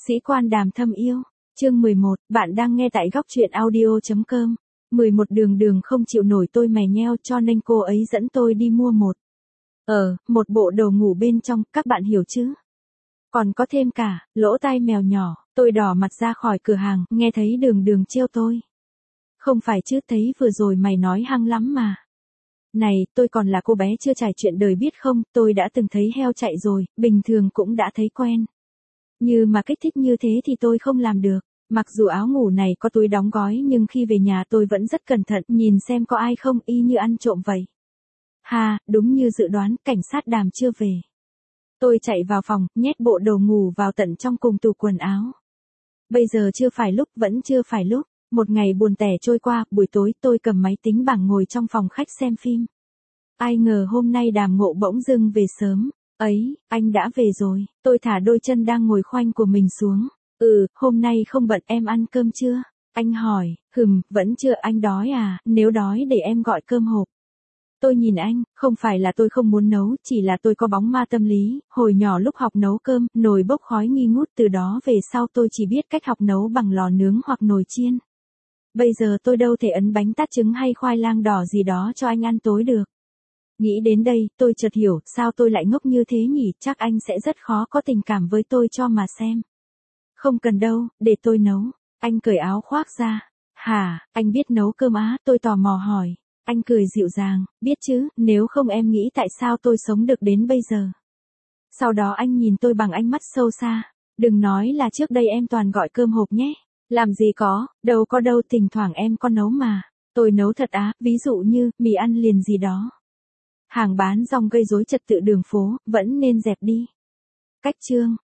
Sĩ quan đàm thâm yêu, chương 11, bạn đang nghe tại góc truyện audio.com. 11 đường đường không chịu nổi tôi mày nheo cho nên cô ấy dẫn tôi đi mua một bộ đồ ngủ bên trong, các bạn hiểu chứ? Còn có thêm cả, lỗ tai mèo nhỏ, tôi đỏ mặt ra khỏi cửa hàng, nghe thấy đường đường trêu tôi. Không phải chứ, thấy vừa rồi mày nói hăng lắm mà. Này, tôi còn là cô bé chưa trải chuyện đời biết không, tôi đã từng thấy heo chạy rồi, bình thường cũng đã thấy quen. Như mà kích thích như thế thì tôi không làm được. Mặc dù áo ngủ này có túi đóng gói nhưng khi về nhà tôi vẫn rất cẩn thận nhìn xem có ai không, y như ăn trộm vậy. Đúng như dự đoán, cảnh sát đàm chưa về. Tôi chạy vào phòng, nhét bộ đồ ngủ vào tận trong cùng tủ quần áo. Bây giờ chưa phải lúc, vẫn chưa phải lúc. Một ngày buồn tẻ trôi qua, buổi tối tôi cầm máy tính bảng ngồi trong phòng khách xem phim. Ai ngờ hôm nay Đàm Ngộ bỗng dưng về sớm. Ấy, anh đã về rồi. Tôi thả đôi chân đang ngồi khoanh của mình xuống. Hôm nay không bận, em ăn cơm chưa? Anh hỏi, vẫn chưa, anh đói à, nếu đói để em gọi cơm hộp. Tôi nhìn anh, không phải là tôi không muốn nấu, chỉ là tôi có bóng ma tâm lý, hồi nhỏ lúc học nấu cơm, nồi bốc khói nghi ngút, từ đó về sau tôi chỉ biết cách học nấu bằng lò nướng hoặc nồi chiên. Bây giờ tôi đâu thể ấn bánh tát trứng hay khoai lang đỏ gì đó cho anh ăn tối được. Nghĩ đến đây, tôi chợt hiểu, sao tôi lại ngốc như thế nhỉ, chắc anh sẽ rất khó có tình cảm với tôi cho mà xem. Không cần đâu, để tôi nấu. Anh cởi áo khoác ra. Anh biết nấu cơm á, tôi tò mò hỏi. Anh cười dịu dàng, biết chứ, nếu không em nghĩ tại sao tôi sống được đến bây giờ. Sau đó anh nhìn tôi bằng ánh mắt sâu xa. Đừng nói là trước đây em toàn gọi cơm hộp nhé. Làm gì có, đâu có đâu, thỉnh thoảng em có nấu mà. Tôi nấu thật á, ví dụ như, mì ăn liền gì đó. Hàng bán rong gây rối trật tự đường phố, vẫn nên dẹp đi. Cách chương,